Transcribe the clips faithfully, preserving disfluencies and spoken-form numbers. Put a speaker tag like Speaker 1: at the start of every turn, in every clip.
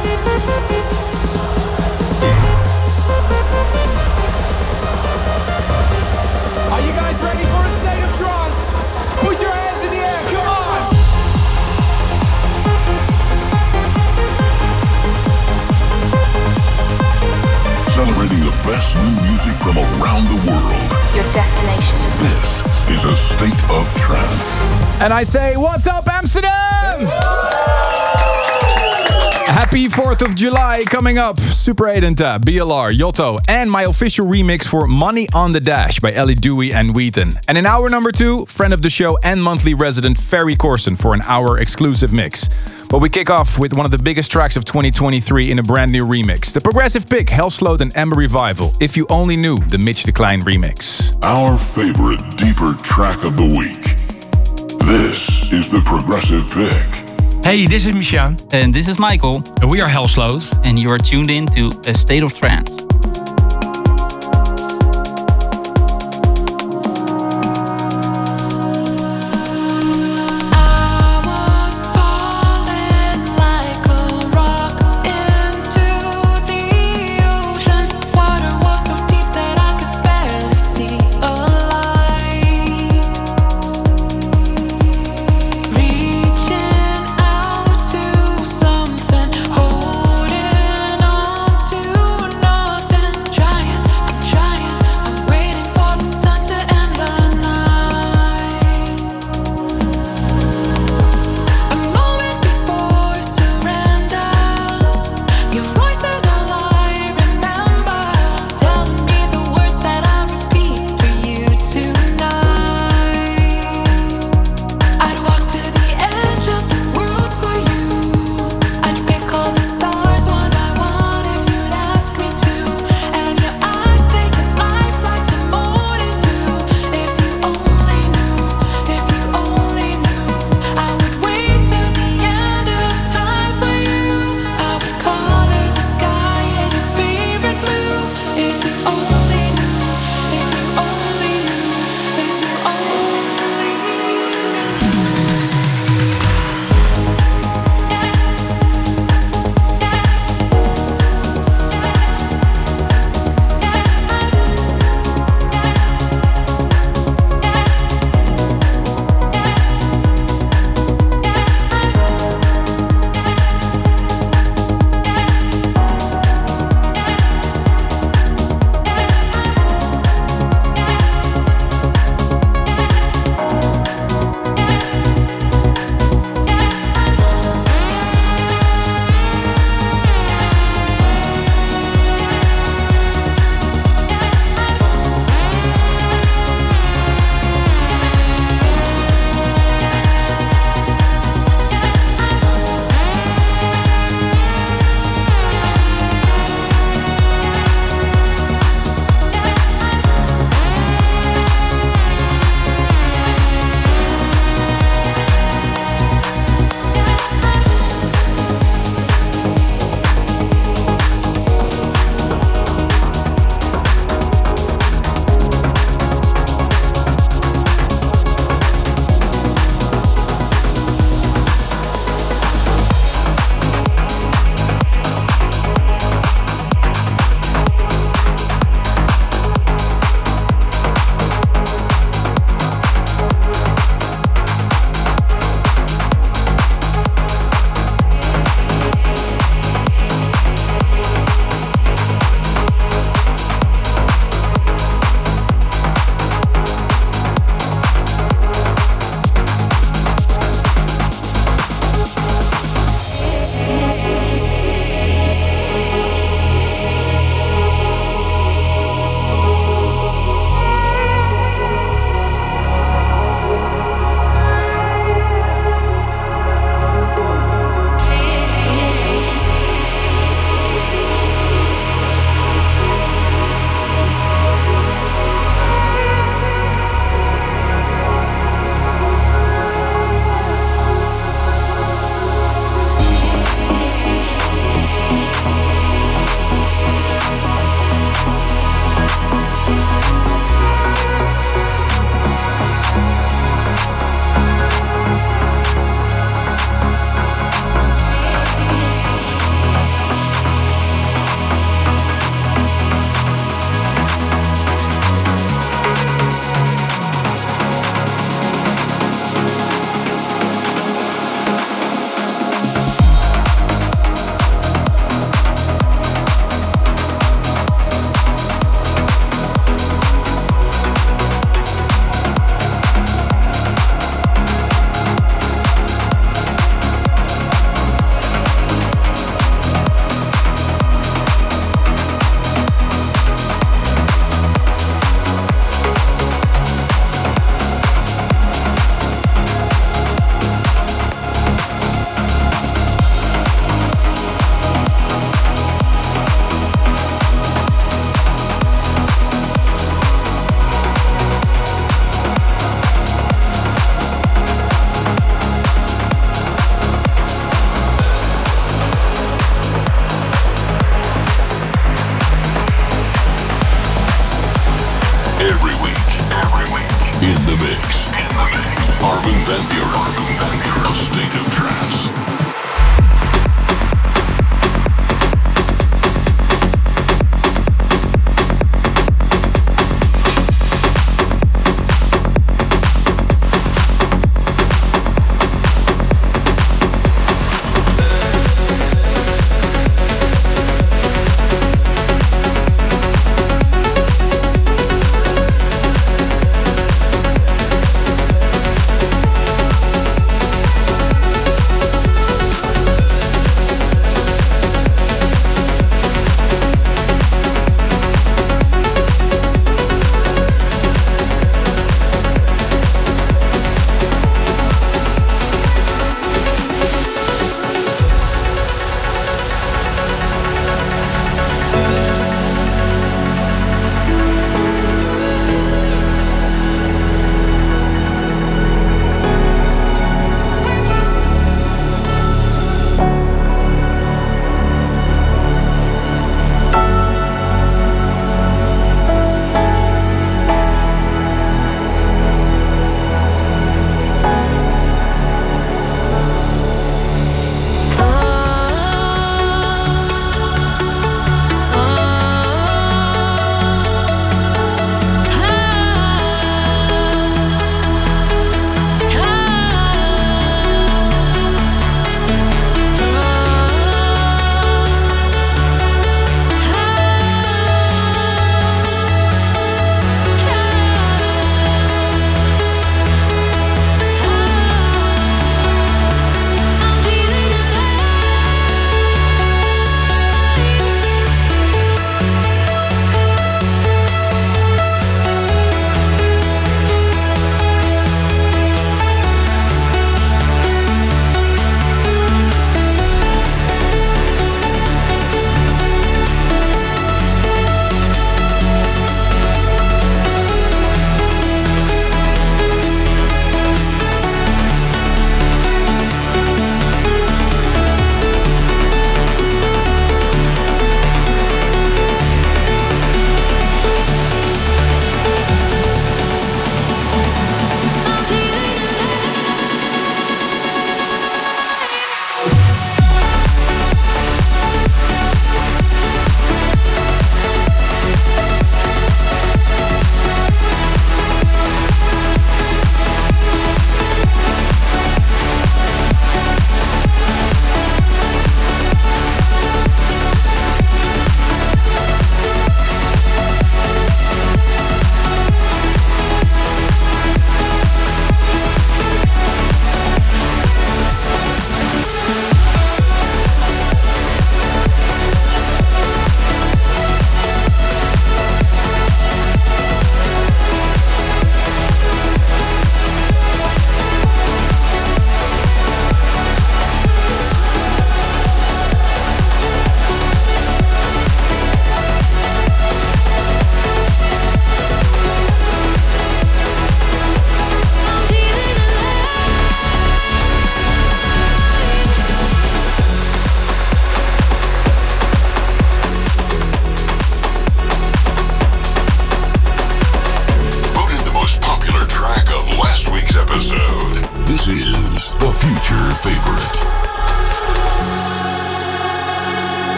Speaker 1: Are you guys ready for a state of trance? Put your hands in the air, come on!
Speaker 2: Celebrating the best new music from around the world.
Speaker 3: Your destination.
Speaker 2: This is a state of trance.
Speaker 4: And I say, what's up, Amsterdam? Happy fourth of July coming up. Super eight and Tab, B L R, Yotto, and my official remix for Money on the Dash by Ellie Dewey and Wheaton. And in hour number two, friend of the show and monthly resident Ferry Corson for an hour exclusive mix. But we kick off with one of the biggest tracks of twenty twenty-three in a brand new remix. The progressive pick, Hellsloat and Amber Revival, If You Only Knew, the Mitch Decline remix.
Speaker 2: Our favorite deeper track of the week. This is the progressive pick.
Speaker 5: Hey, this is Mishan.
Speaker 6: And this is Michael.
Speaker 5: And we are Hellsloat.
Speaker 6: And you are tuned in to A State of Trance.
Speaker 7: Holding on to nothing.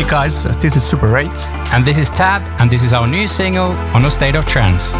Speaker 3: guys, this is Super eight.
Speaker 7: And this is Tab, and this is our new single on A State of Trance.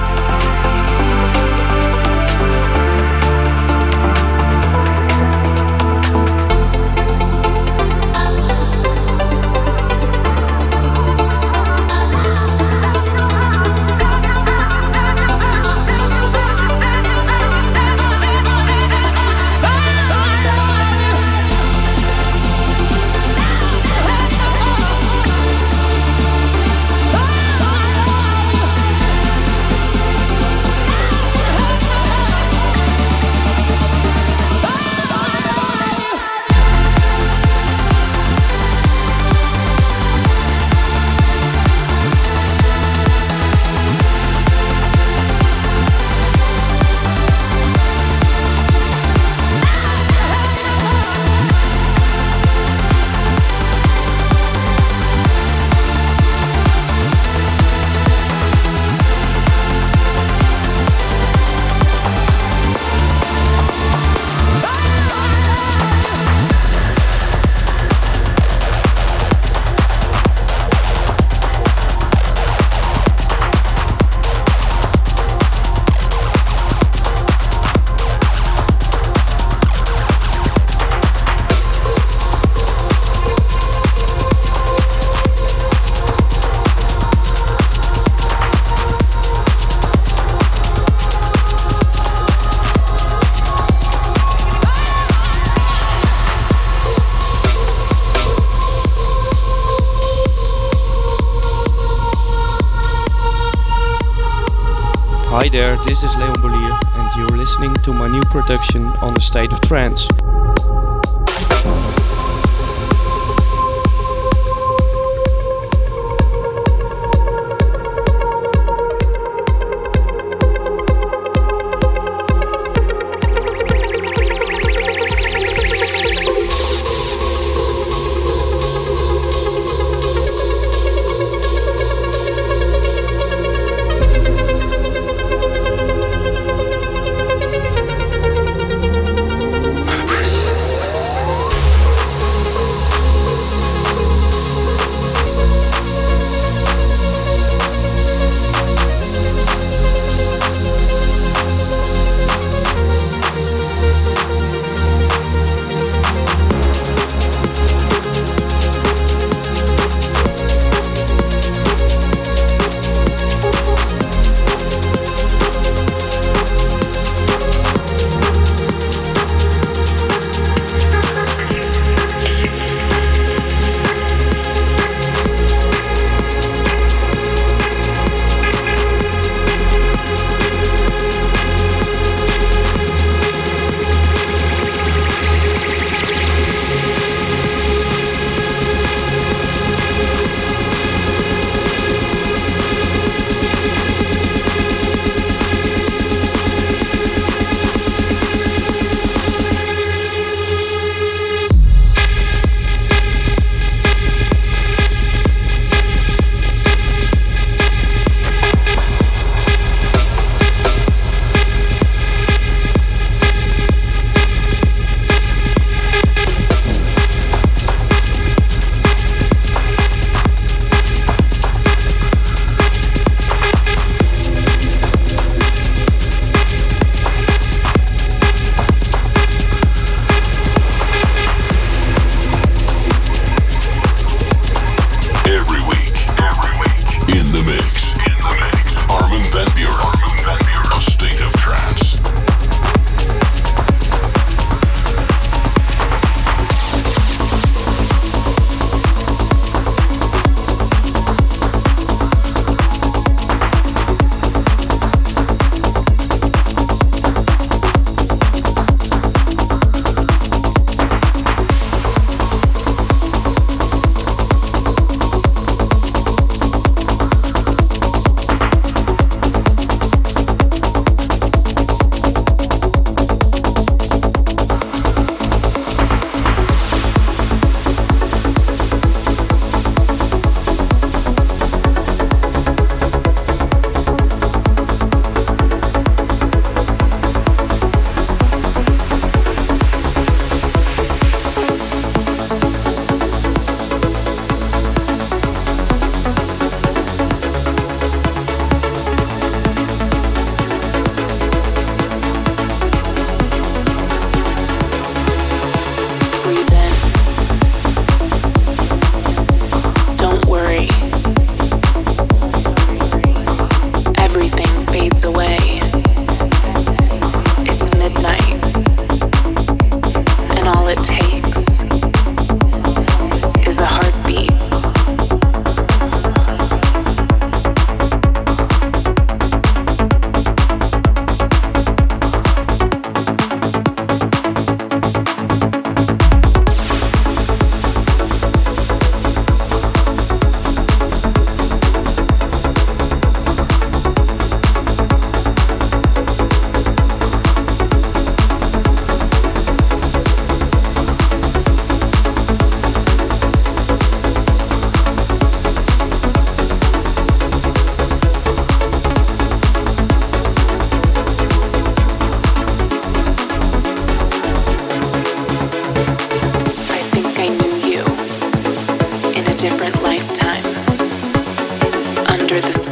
Speaker 8: Hi there, this is Leon Bolier and you're listening to my new production on the State of Trance.
Speaker 2: Present.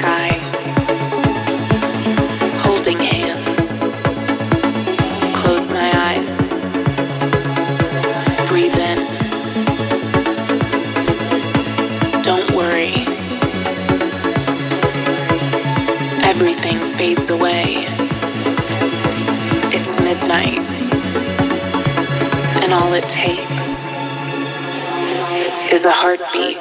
Speaker 3: sky, holding hands. Close my eyes, breathe in. Don't worry, everything fades away. It's midnight, and all it takes is a heartbeat.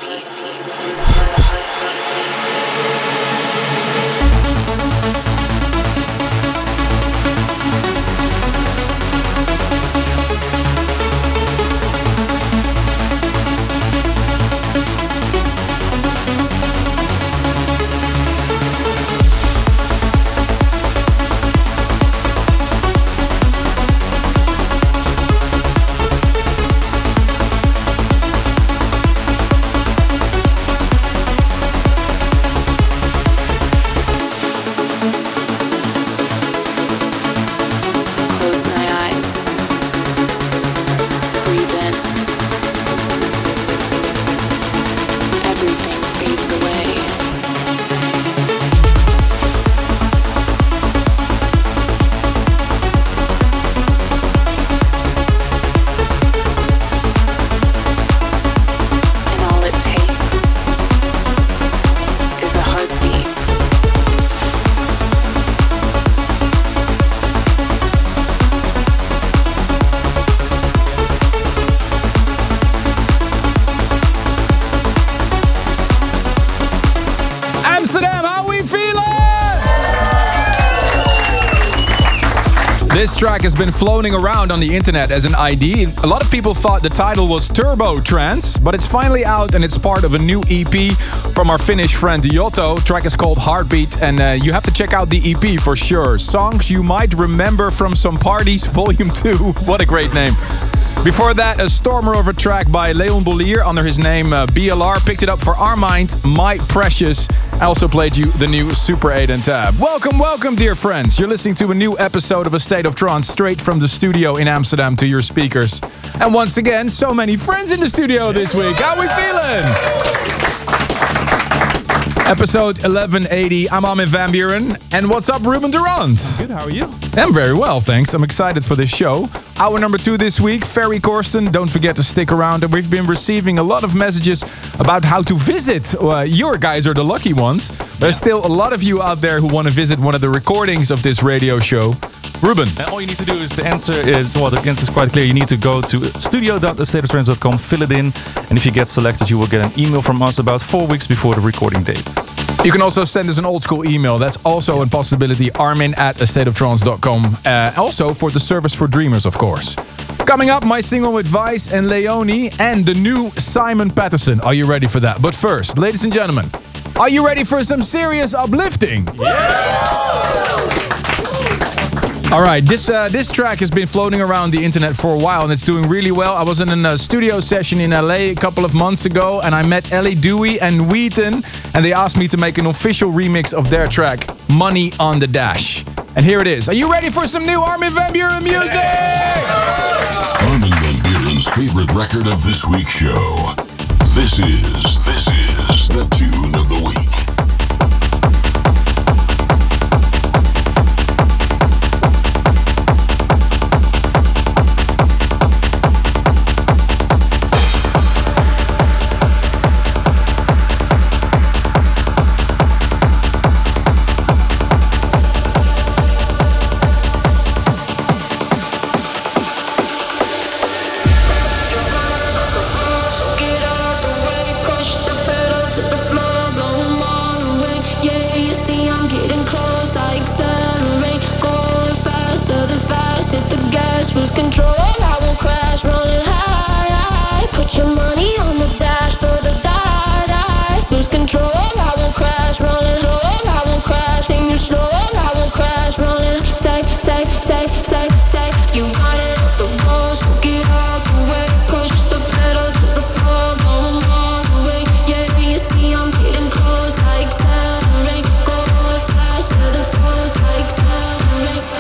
Speaker 4: This track has been floating around on the internet as an I D. A lot of people thought the title was Turbo Trance, but it's finally out and it's part of a new E P from our Finnish friend Yotto. The track is called Heartbeat, and uh, you have to check out the E P for sure. Songs you might remember from some parties, Volume two. What a great name. Before that, a stormer of a track by Leon Bollier under his name uh, B L R. Picked it up for Armind, My Precious. I also played you the new Super eight and Tab. Welcome, welcome, dear friends. You're listening to a new episode of A State of Trance straight from the studio in Amsterdam to your speakers. And once again, so many friends in the studio this week. How we feeling? Episode eleven eighty. I'm Armin van Buuren. And what's up, Ruben Durant?
Speaker 9: Good, how are you?
Speaker 4: I'm very well, thanks. I'm excited for this show. Hour number two this week, Ferry Corsten. Don't forget to stick around. And we've been receiving a lot of messages about how to visit. Uh, your guys are the lucky ones. There's still a lot of you out there who want to visit one of the recordings of this radio show. Ruben.
Speaker 9: And all you need to do is to answer is, well, the answer is quite clear. You need to go to studio dot a state of trance dot com, fill it in, and if you get selected, you will get an email from us about four weeks before the recording date.
Speaker 4: You can also send us an old school email. That's also a possibility. Armin at a state of trance dot com. Uh, also for the service for dreamers, of course. Coming up, my single Advice and Leonie and the new Simon Patterson. Are you ready for that? But first, ladies and gentlemen, are you ready for some serious uplifting? Yeah! All right, this uh, this track has been floating around the internet for a while and it's doing really well. I was in a studio session in L A a couple of months ago and I met Ellie Dewey and Wheaton and they asked me to make an official remix of their track, Money on the Dash. And here it is. Are you ready for some new Armin van Buuren music?
Speaker 2: Armin van Buuren's favorite record of this week's show. This is, this is the tune of the week.
Speaker 10: Hit the gas, lose control, I won't crash, running high, high. Put your money on the dash, throw the die, dice. Lose control, I won't crash, running low, I won't crash. Think you slow, I won't crash, running. Take, take, take, take, take. You got it, the walls, get out the way. Push the pedal to the floor, going all the way. Yeah, you see I'm getting close, I accelerate. Going fast to the floors, I accelerate.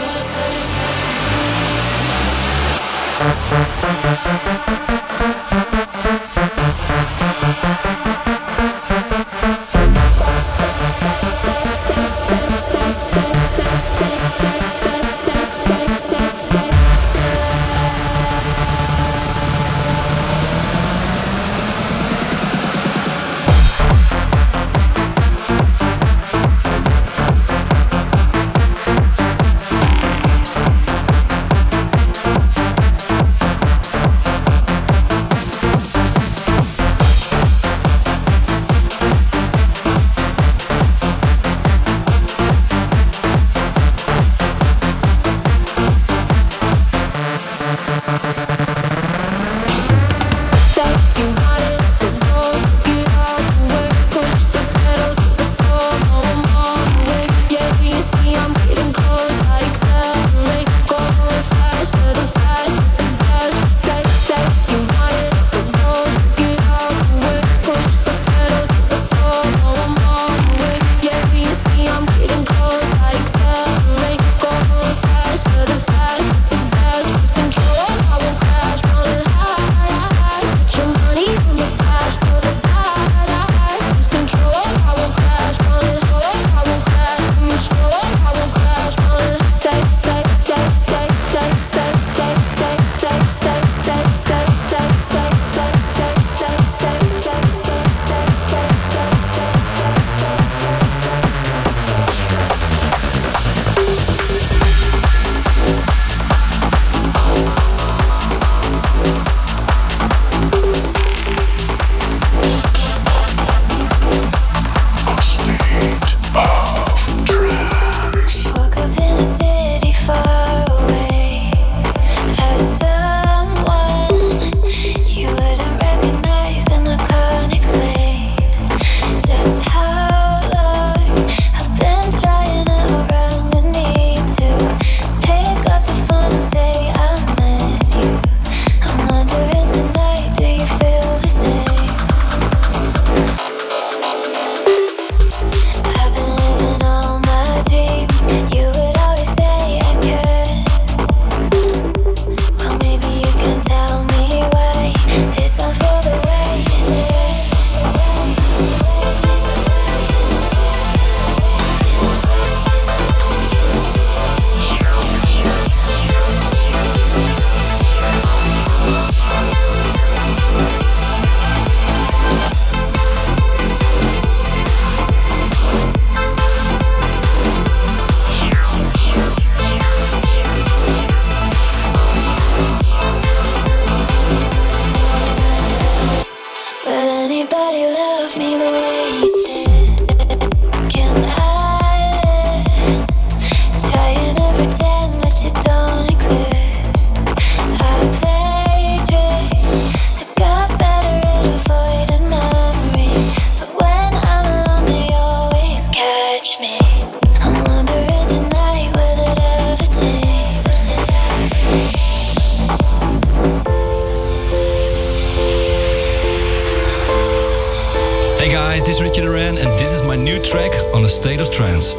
Speaker 11: this is Richie Duran, and this is my new track on A State of Trance.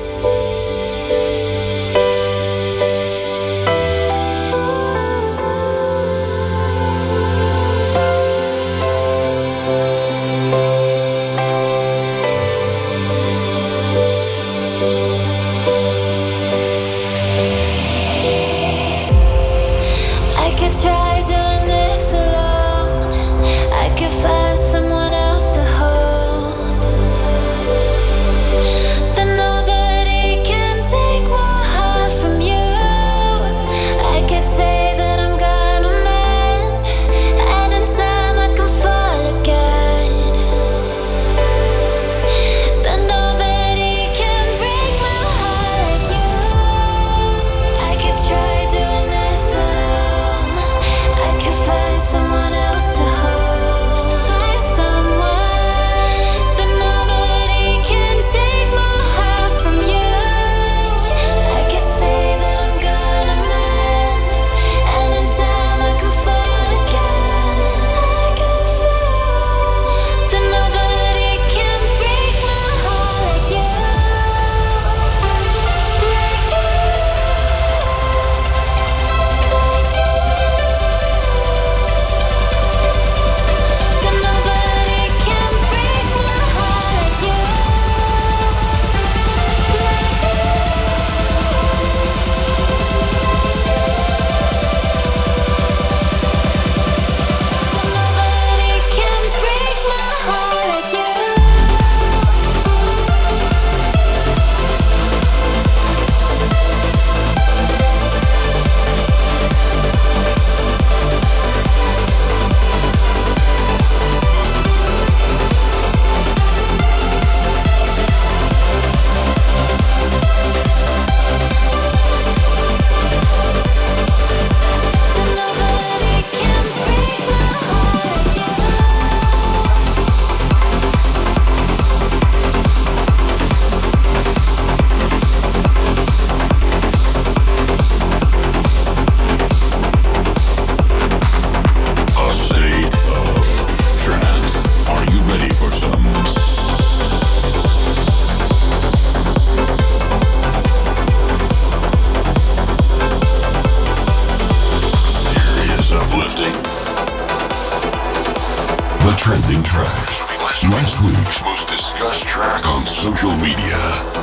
Speaker 2: Trending tracks. Last week's most discussed track on social media.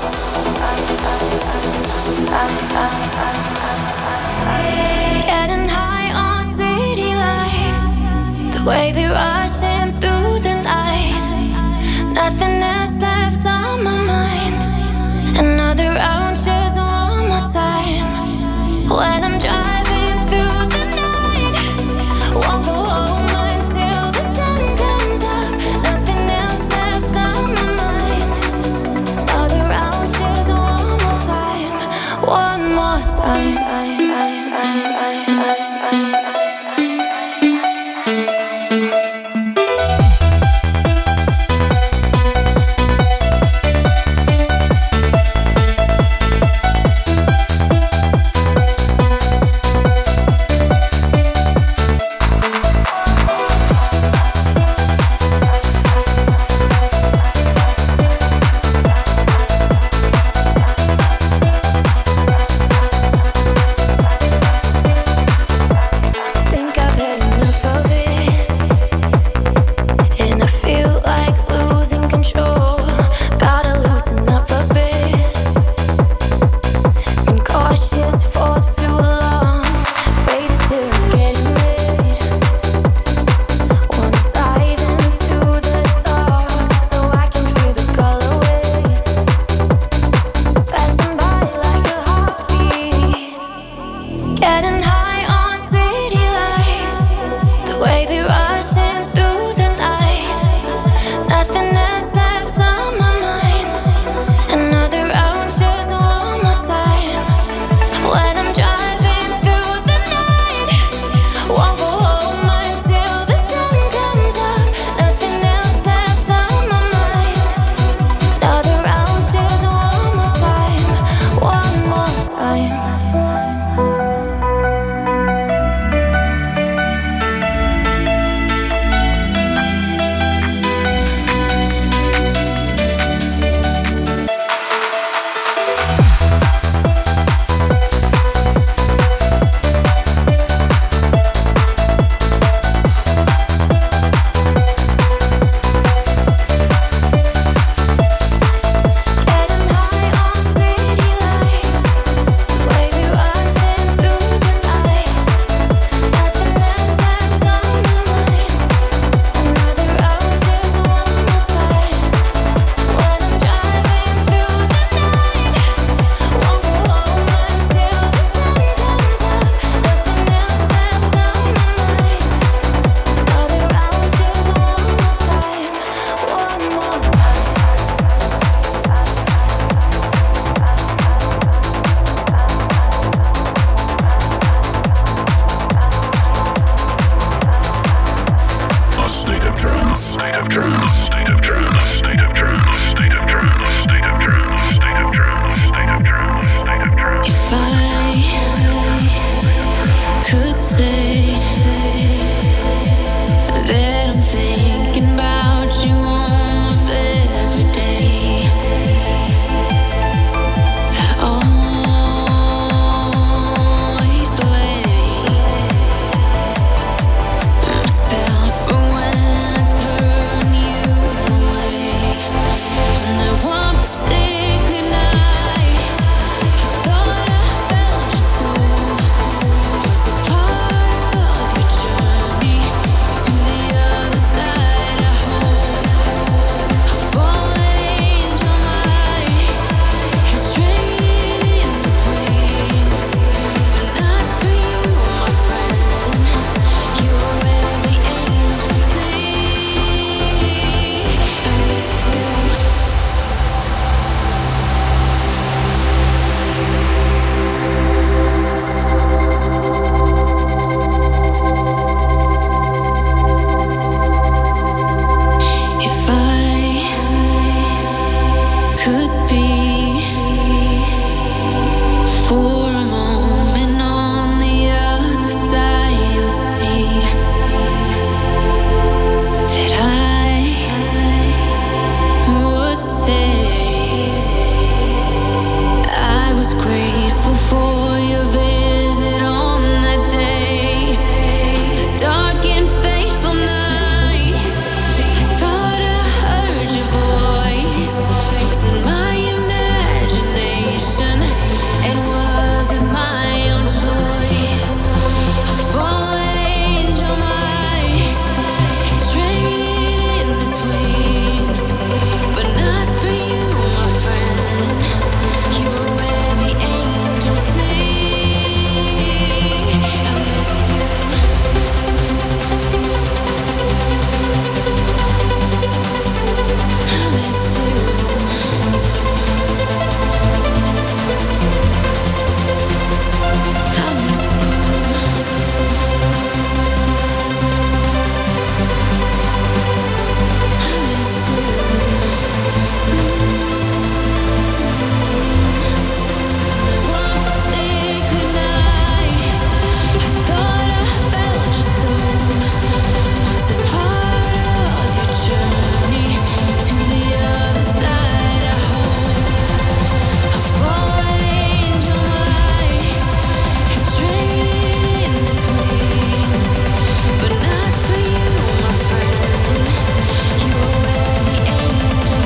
Speaker 10: Getting high on city lights, the way they rush in through the night. Nothing else left on my mind. Another round, just one more time. When I'm driving through the night, won't go home until the sun comes up. Nothing else left on my mind. Another round, just one more time. One more time. time, time, time, time, time, time. could be. For a moment on the other side, you'll see that I would say I was grateful for your visit on that day, on the dark and fateful night. I thought I heard your voice. Was it my imagination? And was it my own choice? A fallen angel might have traded in its wings, but not for you, my friend. You were where the angels sing. I miss you. I miss you. I miss you. I miss you. One particular night, I thought I felt your soul. Was it part of your journey to the other side? I hope a fallen angel might have traded in its wings, but not for you, my friend. You were where the angels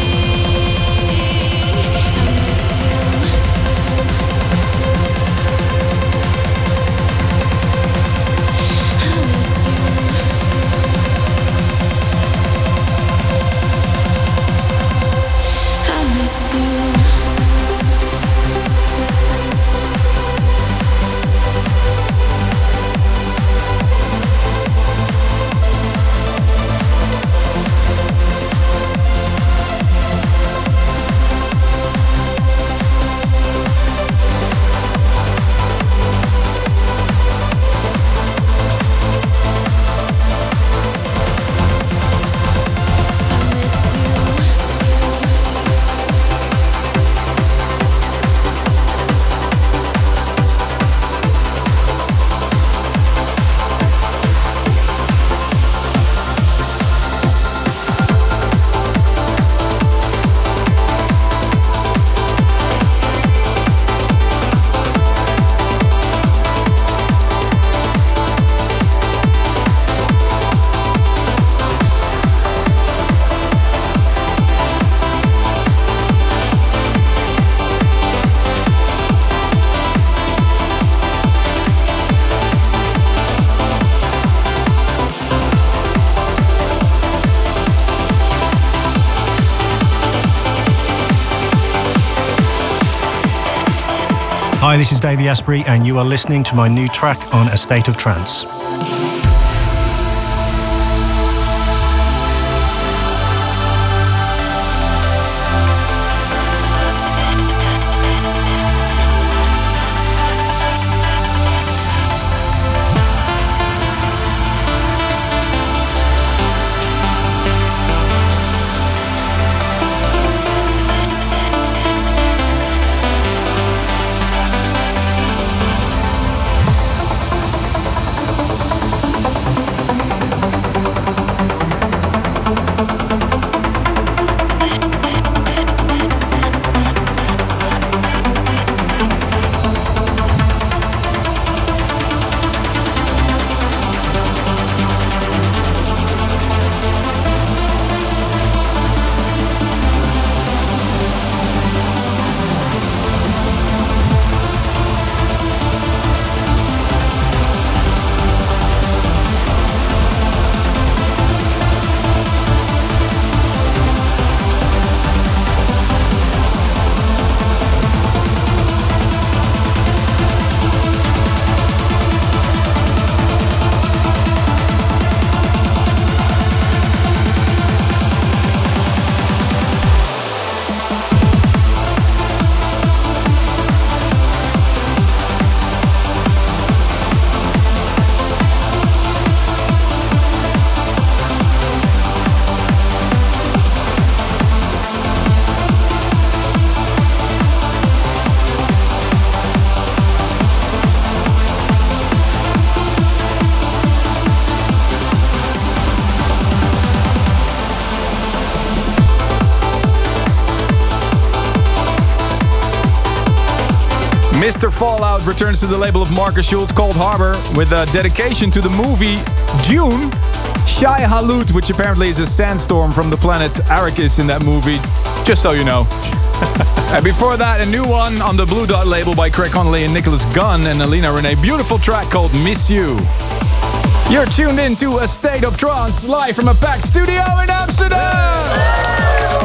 Speaker 10: sing. I miss you. I miss you. I miss you. I miss you.
Speaker 12: Hi, this is Davey Asprey, and you are listening to my new track on A State of Trance.
Speaker 4: Mister Fallout returns to the label of Marcus Schultz, Cold Harbor, with a dedication to the movie Dune. Shai Hulud, which apparently is a sandstorm from the planet Arrakis in that movie, just so you know. And before that, a new one on the Blue Dot label by Craig Connolly and Nicholas Gunn and Alina Renee. Beautiful track called Miss You. You're tuned in to A State of Trance, live from a packed studio in Amsterdam!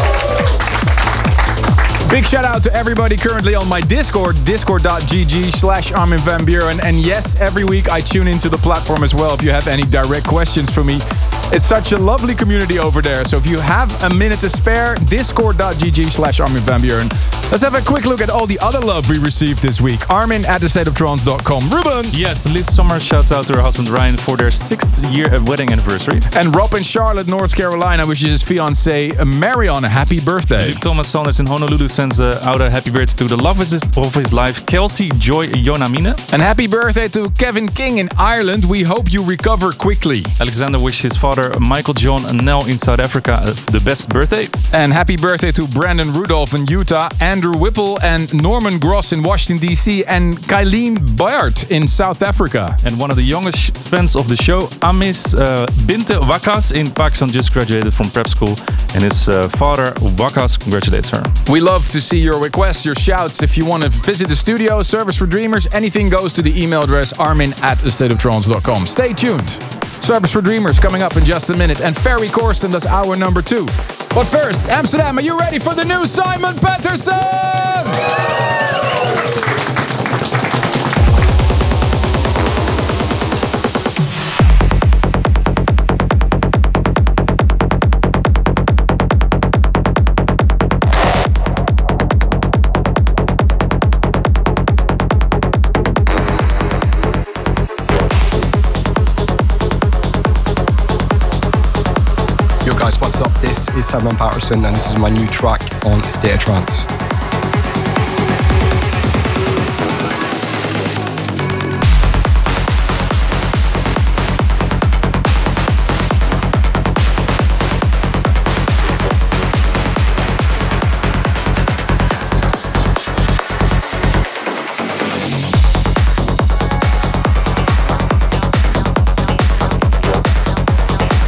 Speaker 4: Big shout out to everybody currently on my Discord, discord.gg slash Armin van Buuren. And yes, every week I tune into the platform as well if you have any direct questions for me. It's such a lovely community over there. So if you have a minute to spare, discord.gg slash Armin van Buuren. Let's have a quick look at all the other love we received this week. Armin at the state of trance dot com. Ruben.
Speaker 9: Yes, Liz Sommer shouts out to her husband Ryan for their sixth year wedding anniversary.
Speaker 4: And Rob in Charlotte, North Carolina wishes his fiancée Marion a happy birthday.
Speaker 9: Luke Thomas Saunders in Honolulu sends uh, out a happy birthday to the love of his life, Kelsey Joy Yonamine.
Speaker 4: And happy birthday to Kevin King in Ireland. We hope you recover quickly.
Speaker 9: Alexander wishes his father Michael John and Nell in South Africa uh, the best birthday.
Speaker 4: And happy birthday to Brandon Rudolph in Utah, Andrew Whipple and Norman Gross in Washington, D C, and Kylene Bart in South Africa.
Speaker 9: And one of the youngest fans of the show, Amis uh, Binte Wakas in Pakistan, just graduated from prep school, and his uh, father Wakas congratulates her.
Speaker 4: We love to see your requests, your shouts. If you want to visit the studio, Service for Dreamers, anything goes to the email address armin at a state of trance dot com. Stay tuned. Service for Dreamers coming up in just a minute, and Ferry Corsten does hour number two. But first, Amsterdam, are you ready for the new Simon Patterson?
Speaker 13: Guys, what's up? This is Simon Patterson and this is my new track on State of Trance.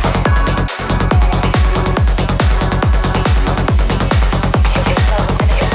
Speaker 10: It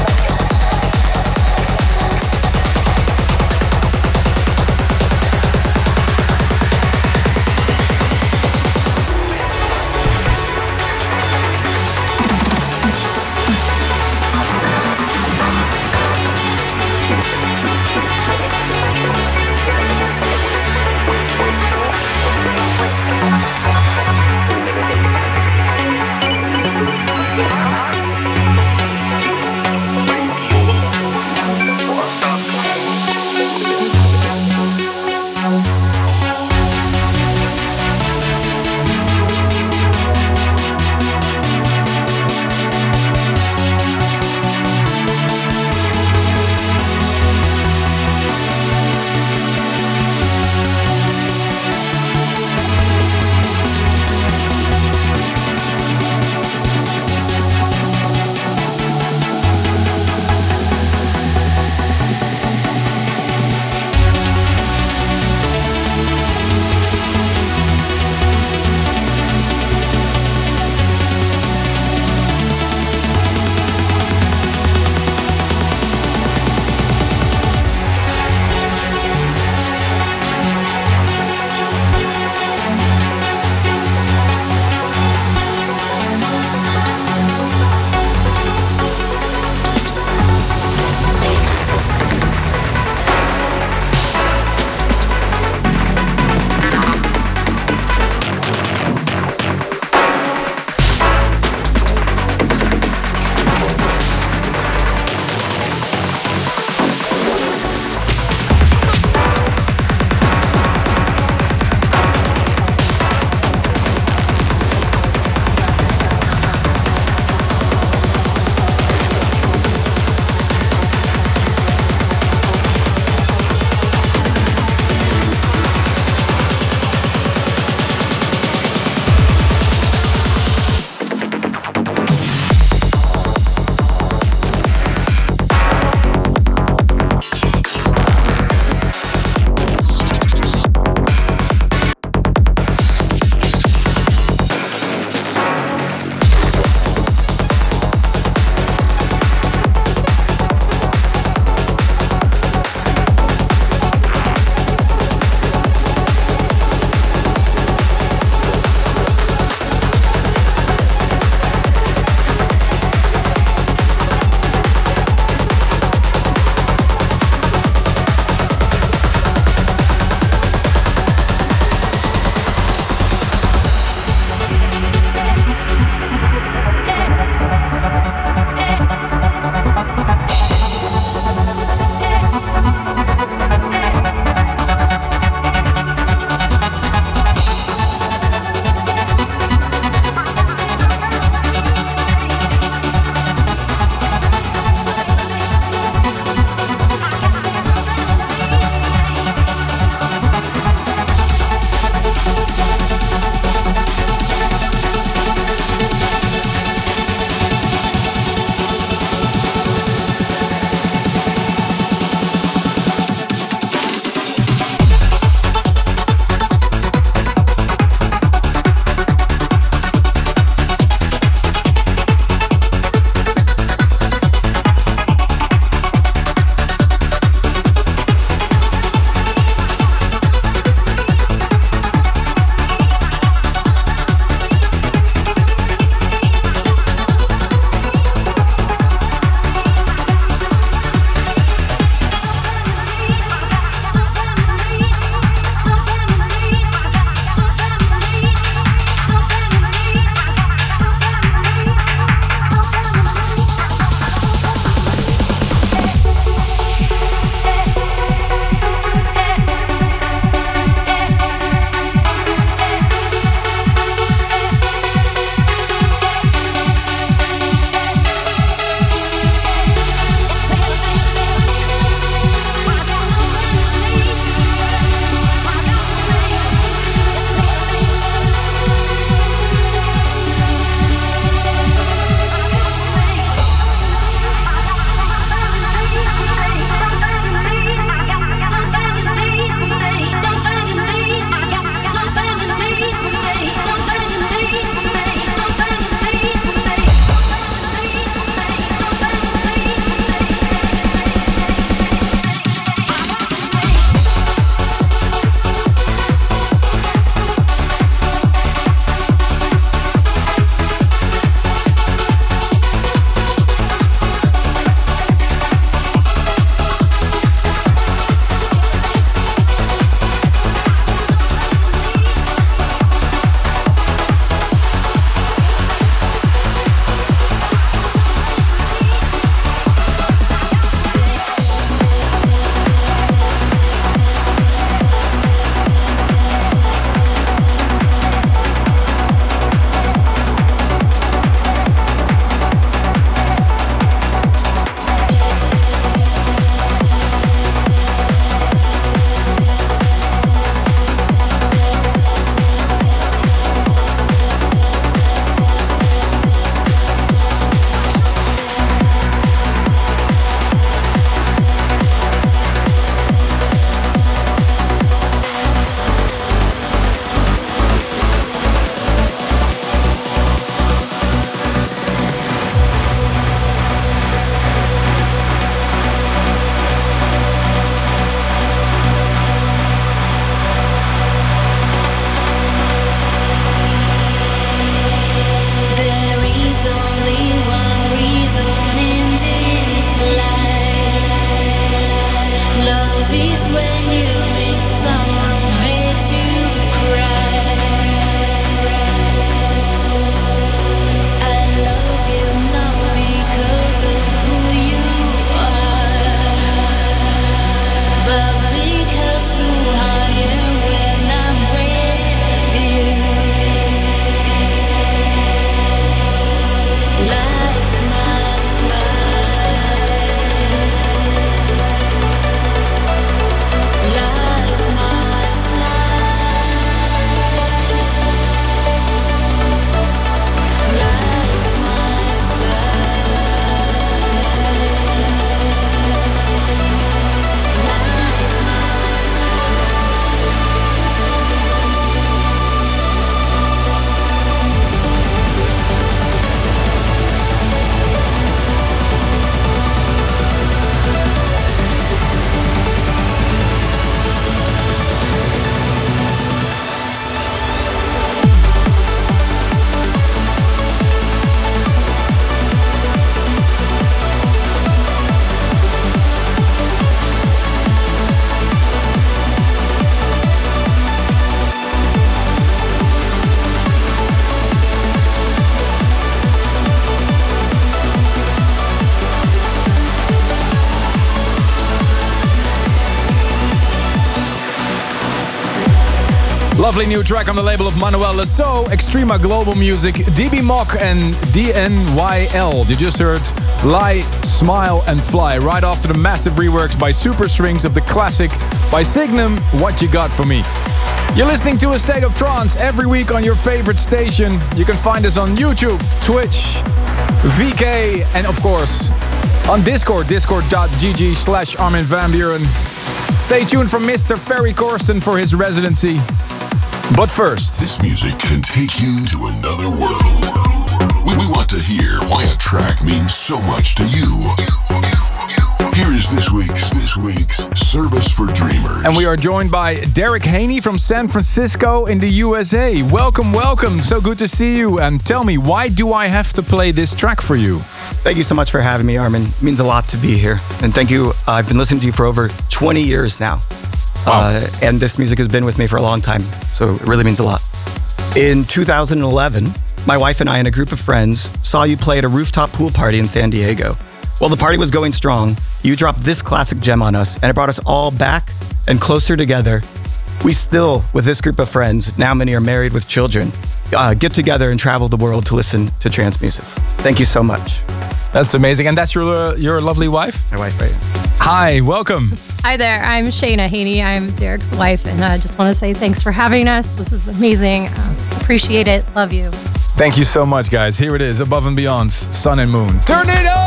Speaker 4: lovely new track on the label of Manuel Lasso, Extrema Global Music, D B Mock and D N Y L. You just heard Lie, Smile and Fly right after the massive reworks by Super Strings of the classic by Signum, What You Got For Me. You're listening to A State of Trance every week on your favorite station. You can find us on YouTube, Twitch, V K, and of course on Discord, discord.gg slash Armin van Buuren. Stay tuned for Mister Ferry Corsten for his residency. But first,
Speaker 2: this music can take you to another world. We, we want to hear why a track means so much to you. Here is this week's this week's Service for Dreamers.
Speaker 4: And we are joined by Derek Haney from San Francisco in the U S A. Welcome, welcome. So good to see you. And tell me, why do I have to play this track for you?
Speaker 14: Thank you so much for having me, Armin. It means a lot to be here. And thank you. Uh, I've been listening to you for over twenty years now. Wow. Uh, and this music has been with me for a long time. So it really means a lot. In two thousand eleven, my wife and I and a group of friends saw you play at a rooftop pool party in San Diego. While the party was going strong, you dropped this classic gem on us, and it brought us all back and closer together. We still, with this group of friends, now many are married with children, uh, get together and travel the world to listen to trance music. Thank you so much.
Speaker 4: That's amazing. And that's your uh, your lovely wife?
Speaker 14: My wife, right?
Speaker 4: Hi, welcome.
Speaker 15: Hi there, I'm Shayna Haney. I'm Derek's wife, and I uh, just want to say thanks for having us. This is amazing. Uh, appreciate it. Love you.
Speaker 4: Thank you so much, guys. Here it is, Above and Beyond's Sun and Moon. Turn it up!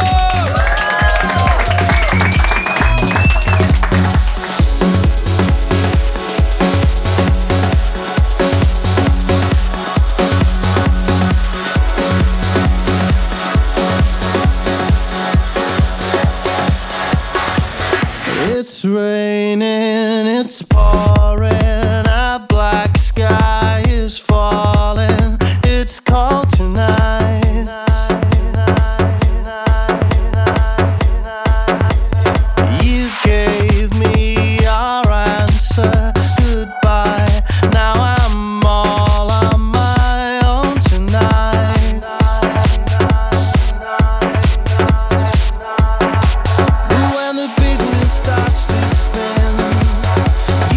Speaker 16: It's raining, it's pouring, a black sky is falling, it's cold tonight. You gave me your answer, goodbye, now I'm all on my own tonight. When the big wheel starts to spin,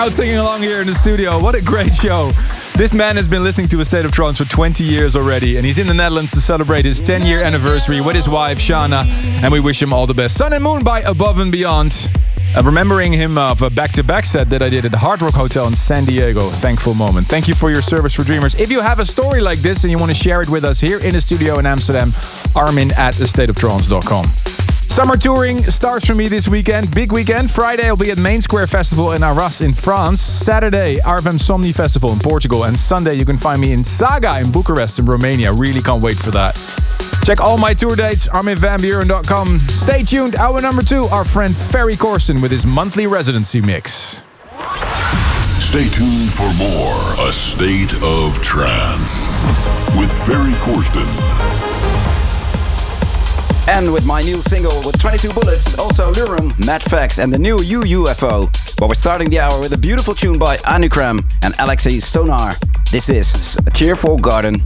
Speaker 4: crowd singing along here in the studio. What a great show. This man has been listening to A State of Trance for twenty years already, and he's in the Netherlands to celebrate his ten year anniversary with his wife, Shana, and we wish him all the best. Sun and Moon by Above and Beyond. Uh, remembering him of a back-to-back set that I did at the Hard Rock Hotel in San Diego. Thankful moment. Thank you for your service for Dreamers. If you have a story like this and you want to share it with us here in the studio in Amsterdam, Armin at a state of trance dot com. Summer touring starts for me this weekend. Big weekend. Friday I'll be at Main Square Festival in Arras in France. Saturday, R F M Somni Festival in Portugal. And Sunday you can find me in Saga in Bucharest in Romania. Really can't wait for that. Check all my tour dates, armin van buuren dot com. Stay tuned. Hour number two, our friend Ferry Corsten with his monthly residency mix.
Speaker 2: Stay tuned for more A State of Trance with Ferry Corsten.
Speaker 17: And with my new single with twenty-two bullets, also Lurum, Mad Facts and the new U U F O. But we're starting the hour with a beautiful tune by Anukram and Alexei Sonar. This is A Cheerful Garden.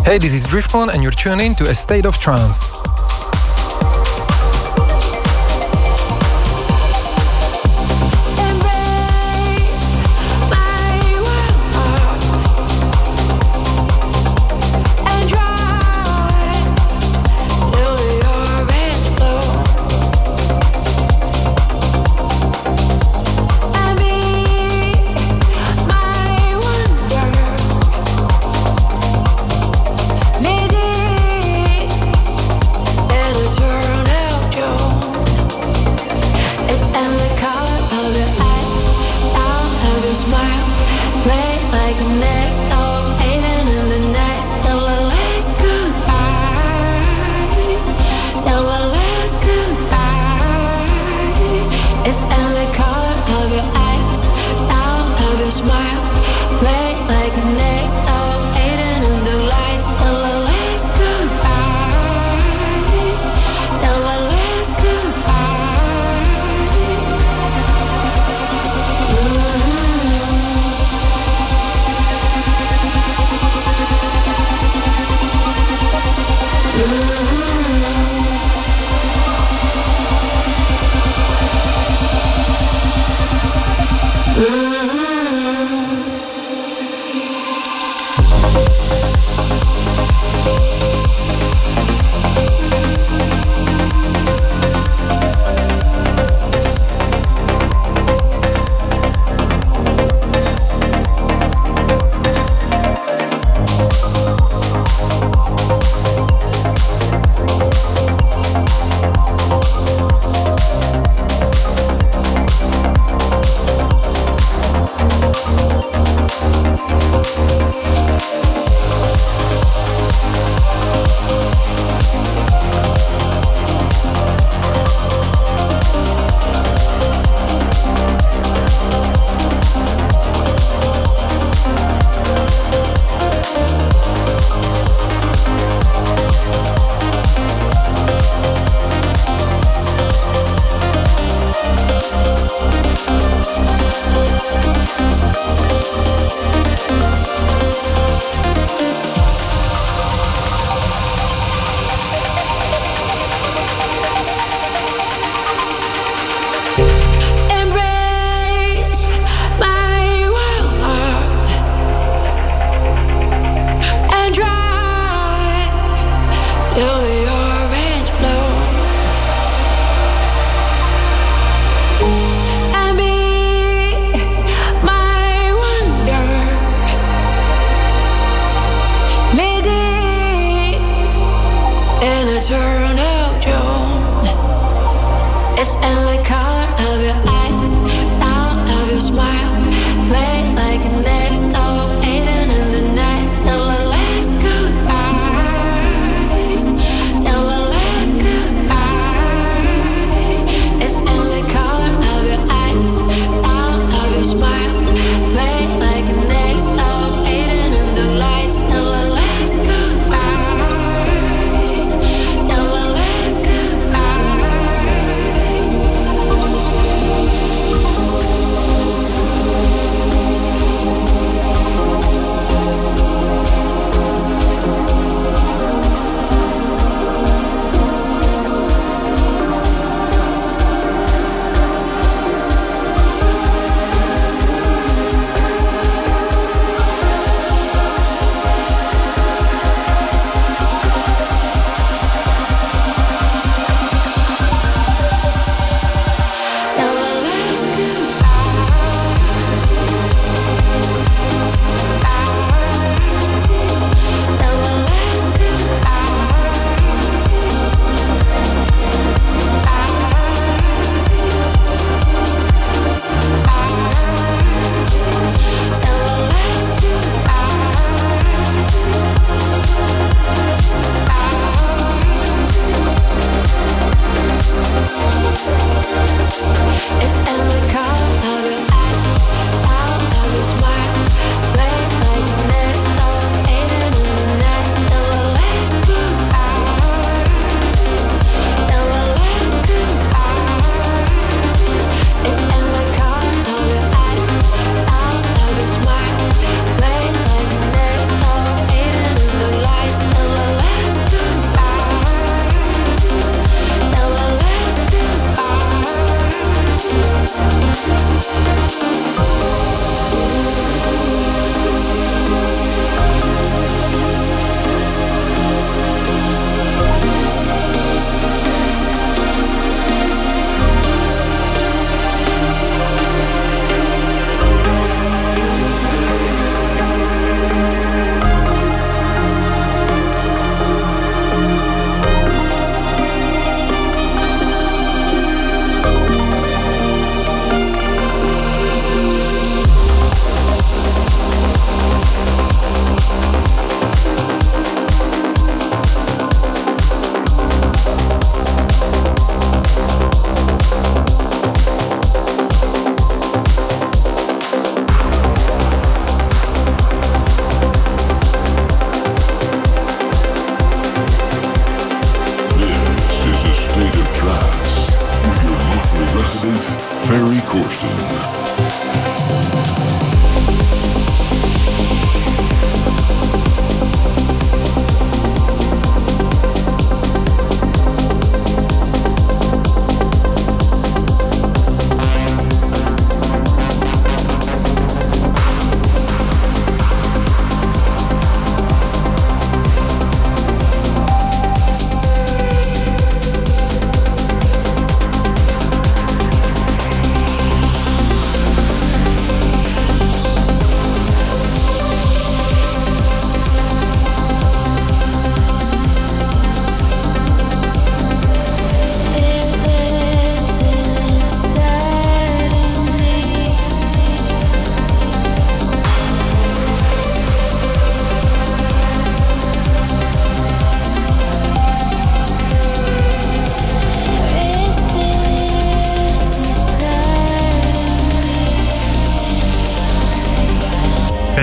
Speaker 18: Hey, this is Driftmon and you're tuned in to A State of Trance.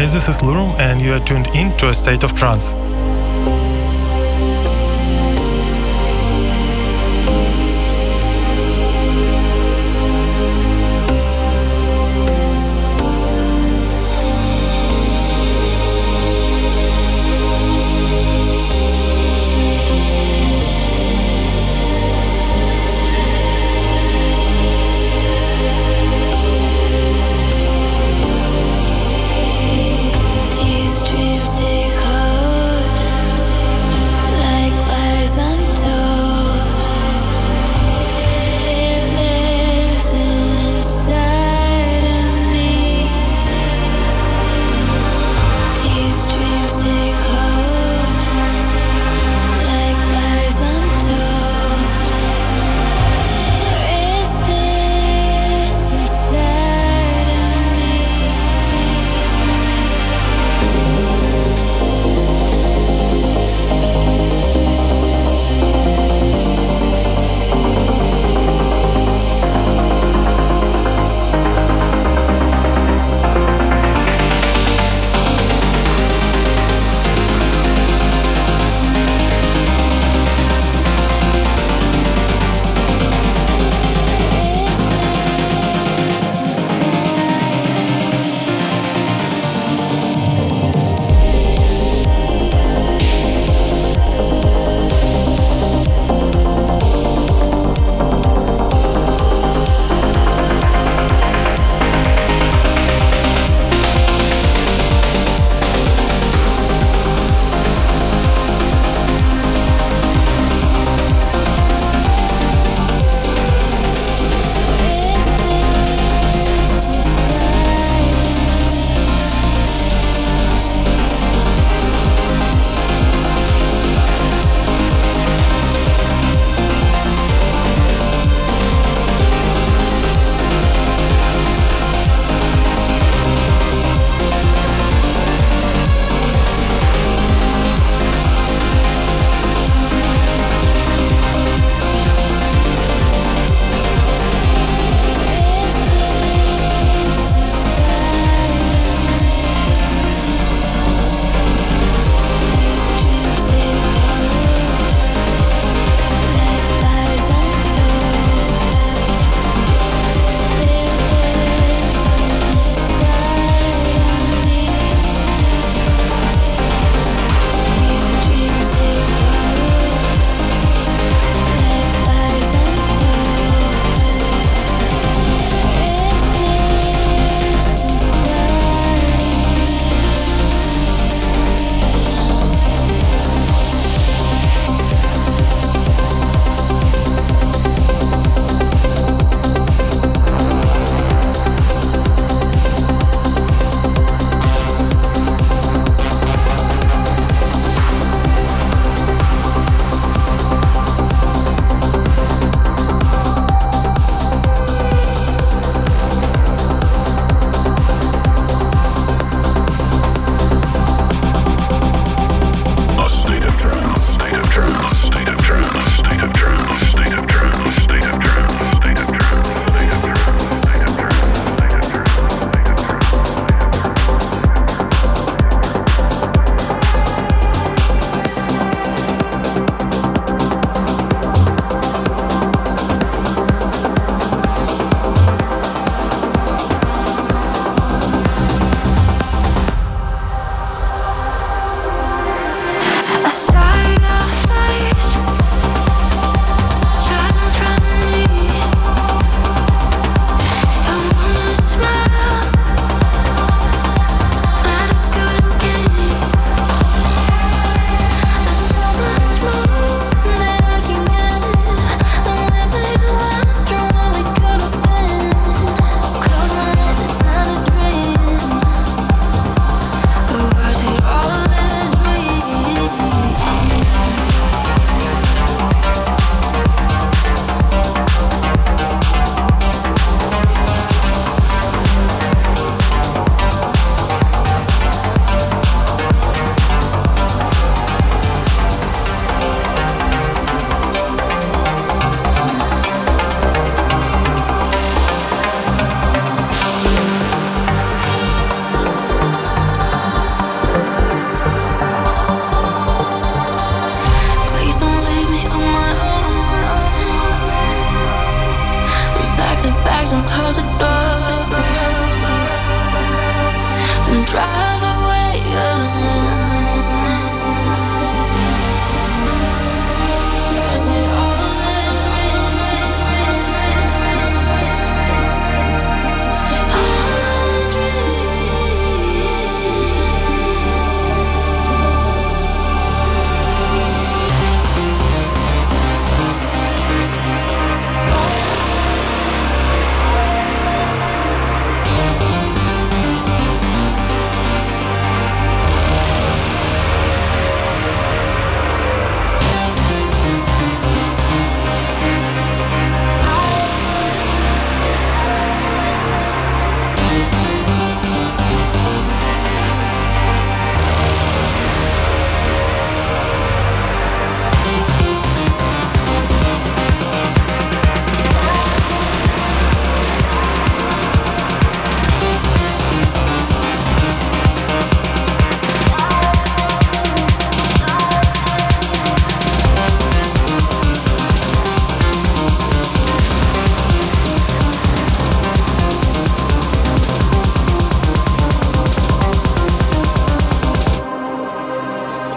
Speaker 19: guys, this is Lurum and you are tuned in to A State of Trance.
Speaker 10: These dreams take hold.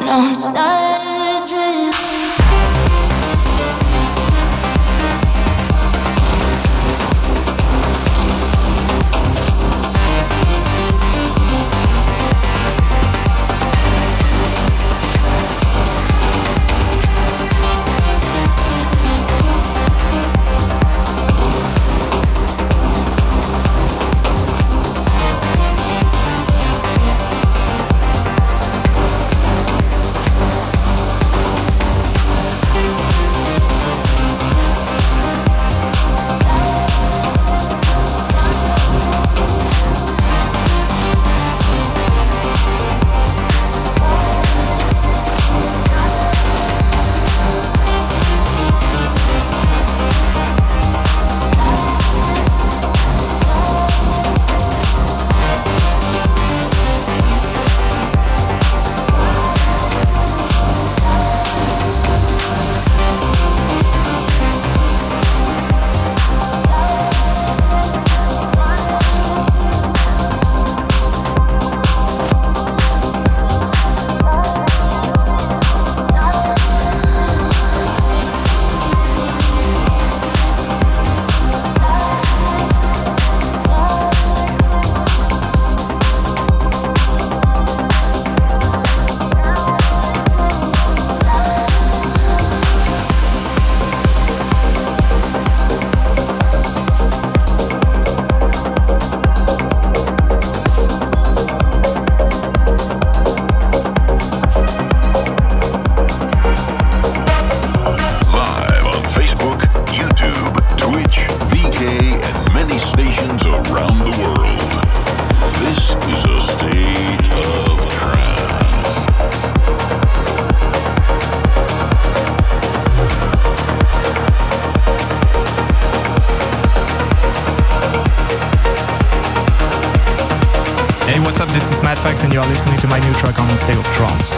Speaker 10: know it's not a dream.
Speaker 20: And you are listening to my new track on the State of Trance.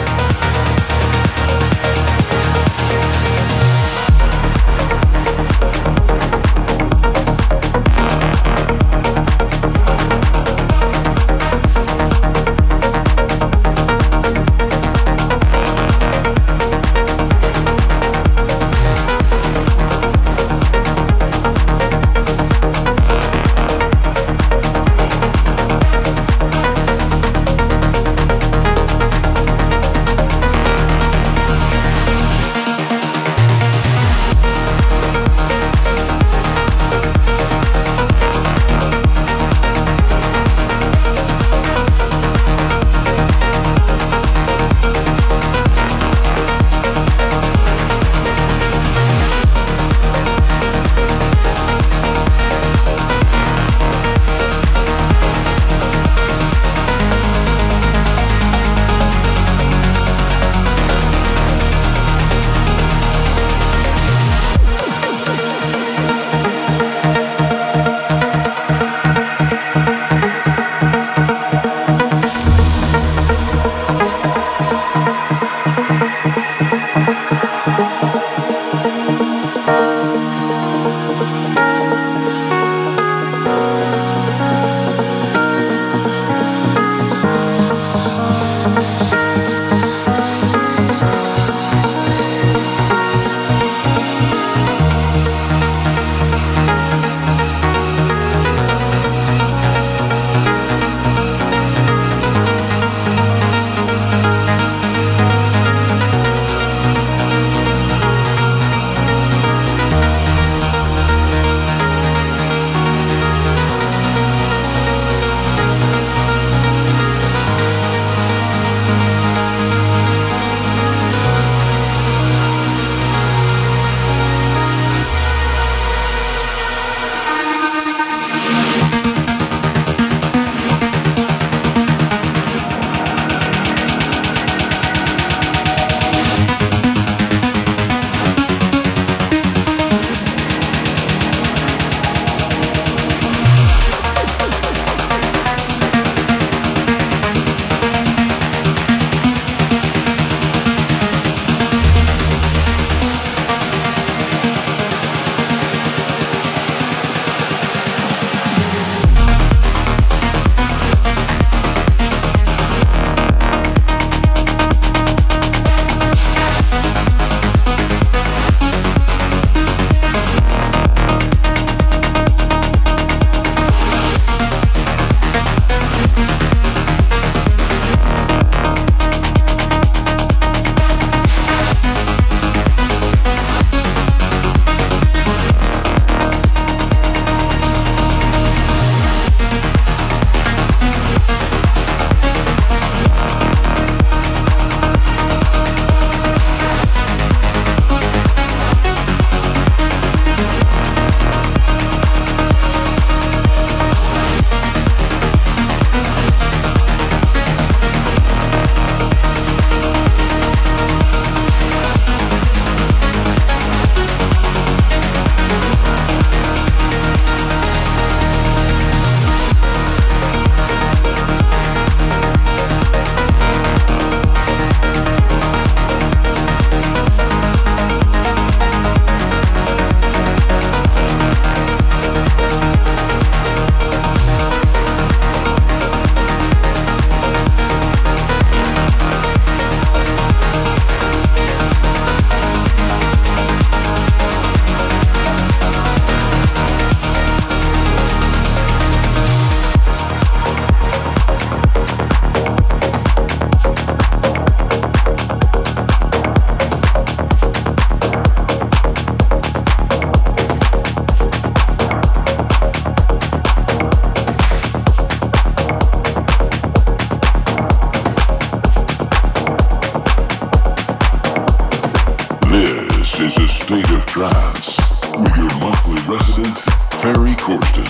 Speaker 2: State of Trance with your monthly resident, Ferry Corsten.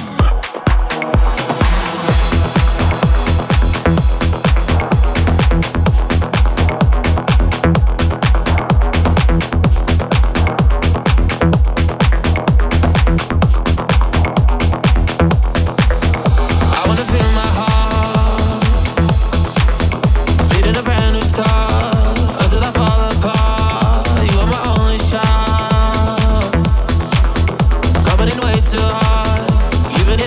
Speaker 16: Coming in way too hard, even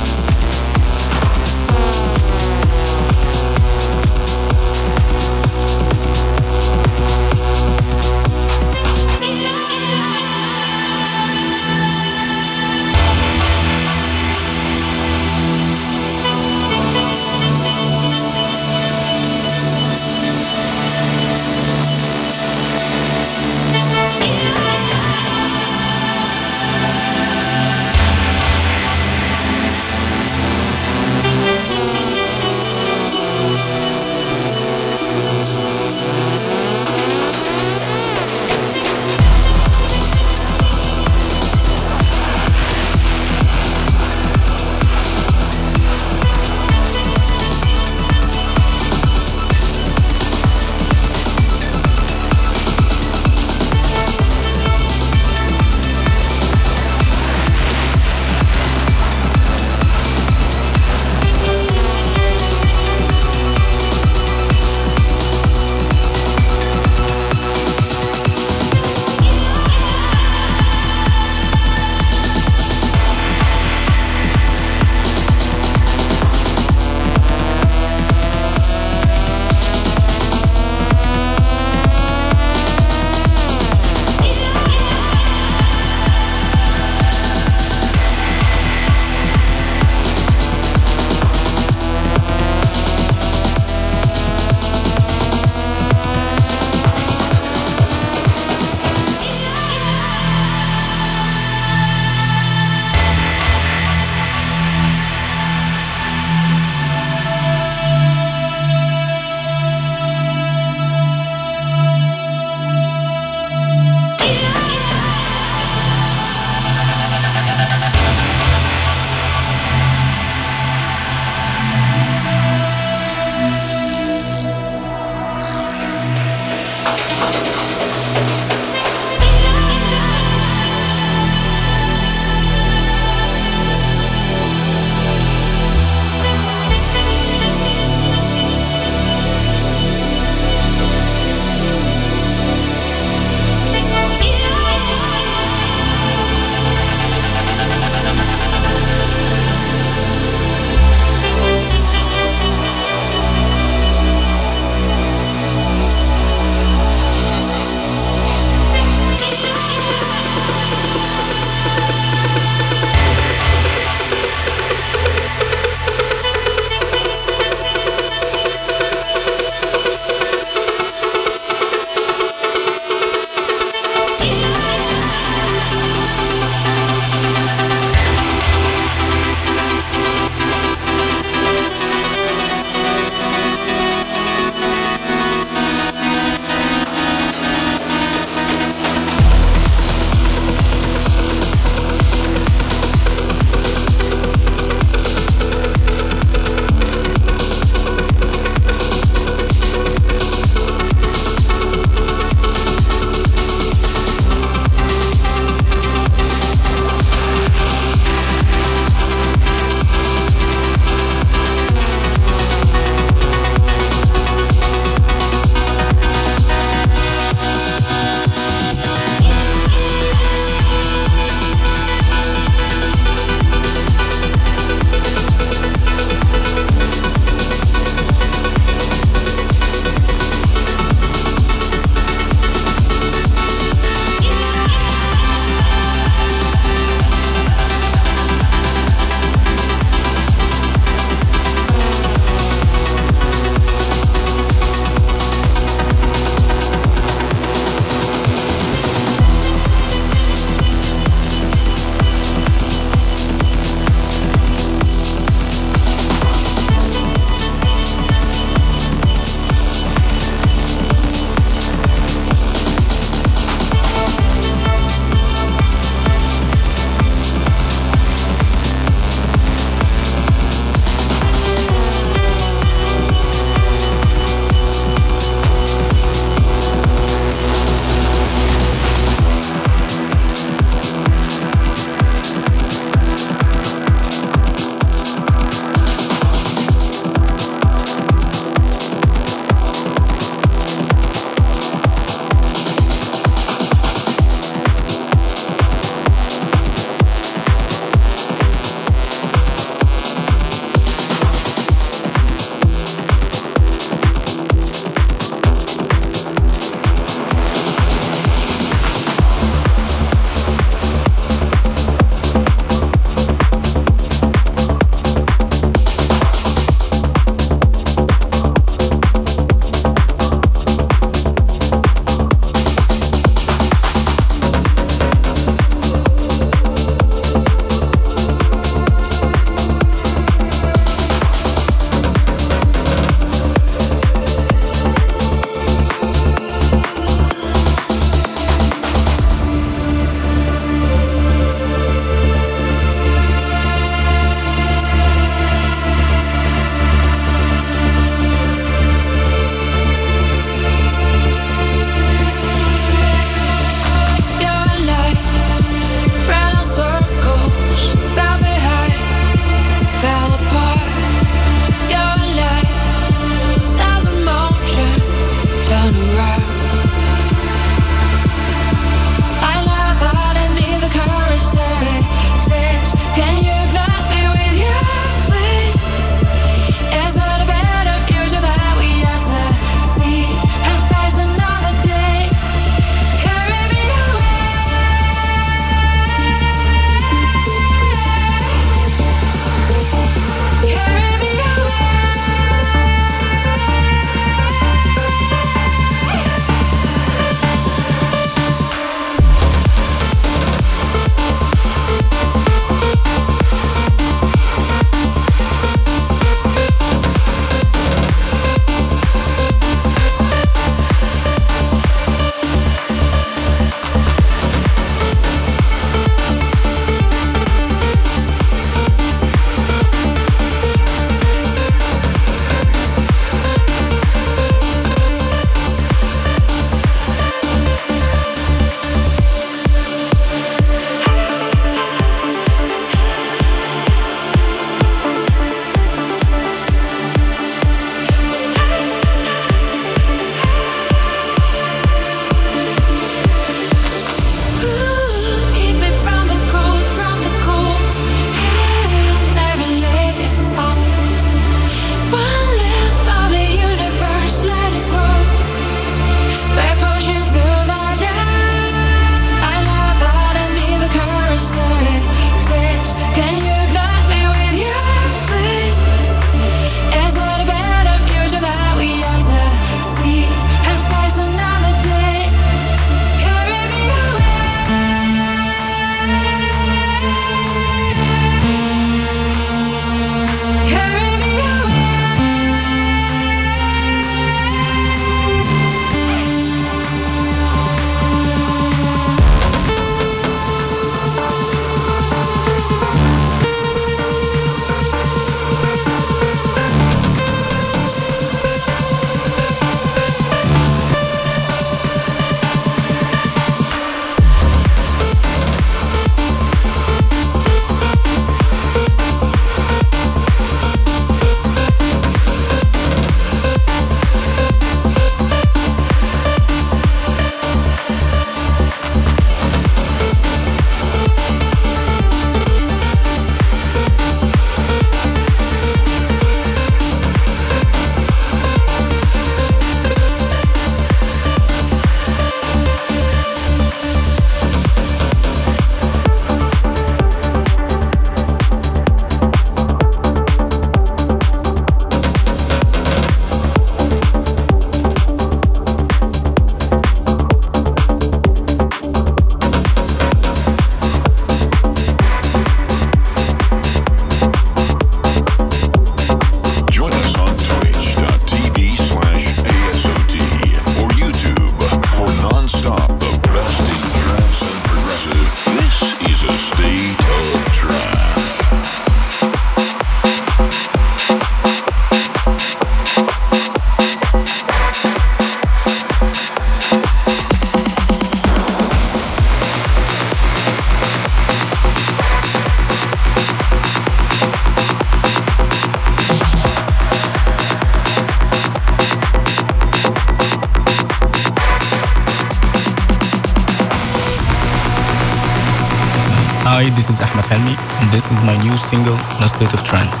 Speaker 20: Hi, this is Ahmed Helmi, and this is my new single, On a State of Trance.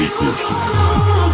Speaker 2: Stay close to me.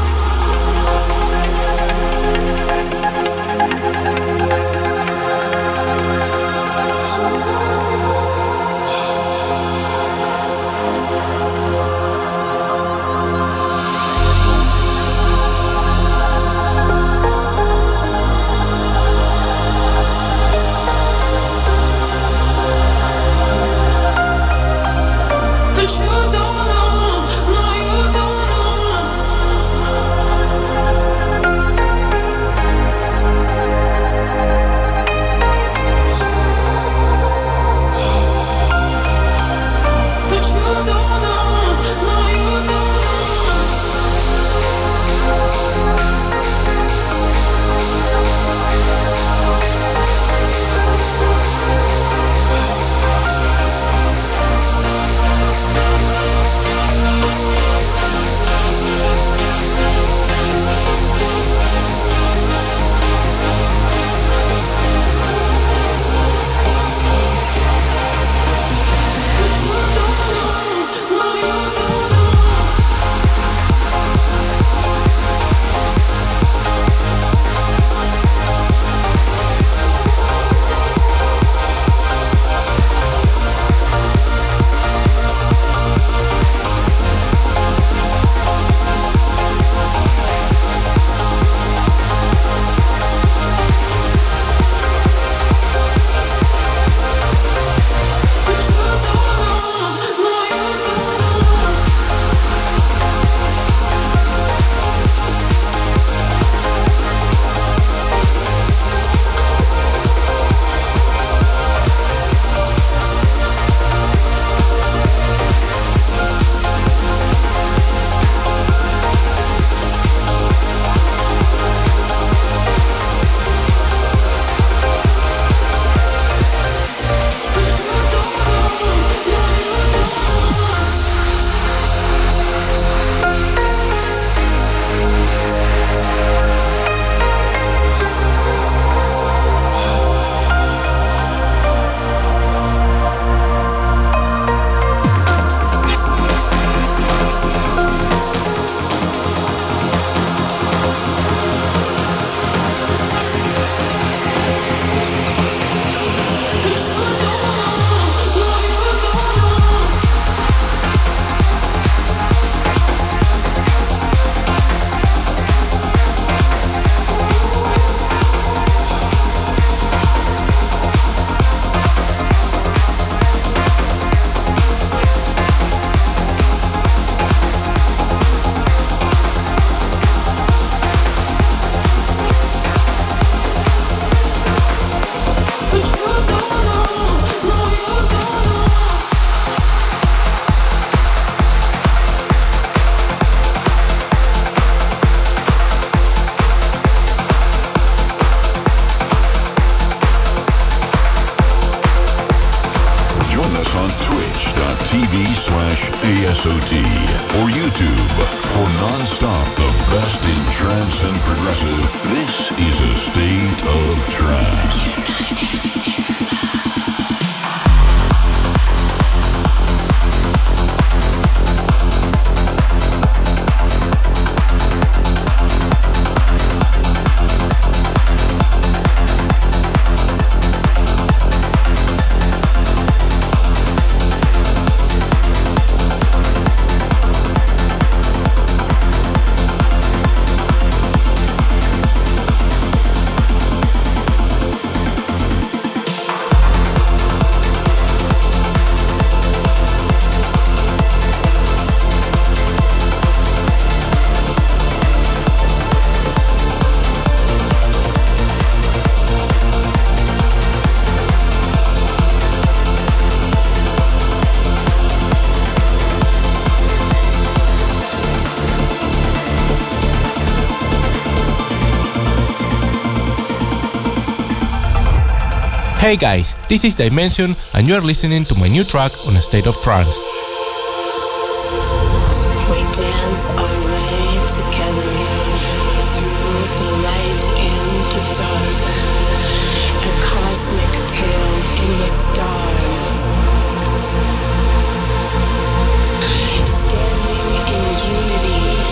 Speaker 2: A S O T or YouTube for non-stop the best in trance and progressive. This is a State of Trance.
Speaker 21: Hey guys, this is Dimension and you are listening to my new track on A State of Trance.
Speaker 3: We dance our way together through the light and the dark, a cosmic tale in the stars. Standing in unity,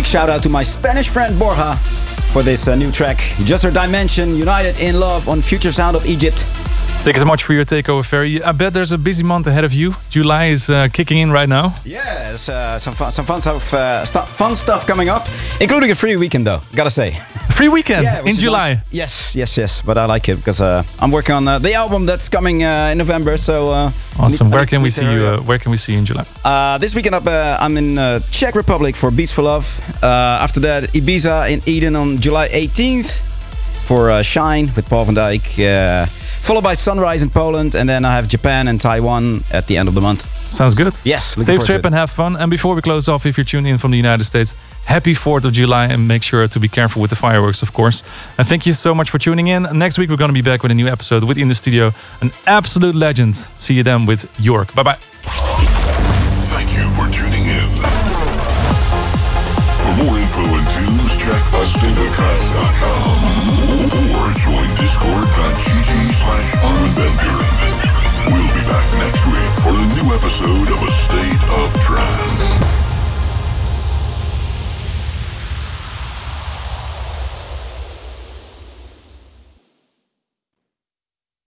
Speaker 17: big shout out to my Spanish friend Borja for this uh, new track. Just Her Dimension, United in Love on Future Sound of Egypt.
Speaker 9: Thank you so much for your takeover, Ferry. I bet there's a busy month ahead of you. July is uh, kicking in right now.
Speaker 17: Yeah, there's uh, some fun, some fun stuff, uh, stu- fun stuff coming up, including a free weekend, though. Gotta say,
Speaker 9: free weekend
Speaker 17: yeah,
Speaker 9: in July.
Speaker 17: Nice. Yes, yes, yes. But I like it because uh, I'm working on uh, the album that's coming uh, in November. So uh,
Speaker 9: awesome.
Speaker 17: need,
Speaker 9: where can we see you?
Speaker 17: Uh,
Speaker 9: uh, where can we see you in July?
Speaker 17: Uh, this weekend up, uh, I'm in uh, Czech Republic for Beats for Love. Uh, after that, Ibiza in Eden on July eighteenth for uh, Shine with Paul van Dyk. Uh, Followed by Sunrise in Poland, and then I have Japan and Taiwan at the end of the month.
Speaker 9: Sounds good.
Speaker 17: Yes.
Speaker 9: Safe trip and have fun. And before we close off, if you're tuning in from the United States, happy fourth of July, and make sure to be careful with the fireworks, of course. And thank you so much for tuning in. Next week, we're going to be back with a new episode with In the Studio, an absolute legend. See you then with York. Bye-bye.
Speaker 2: Thank you for tuning in. For more info and tunes, check a state of trance dot com or join discord.gg slash Armin Van Buren. We'll be back next week for a new episode of A State of Trance.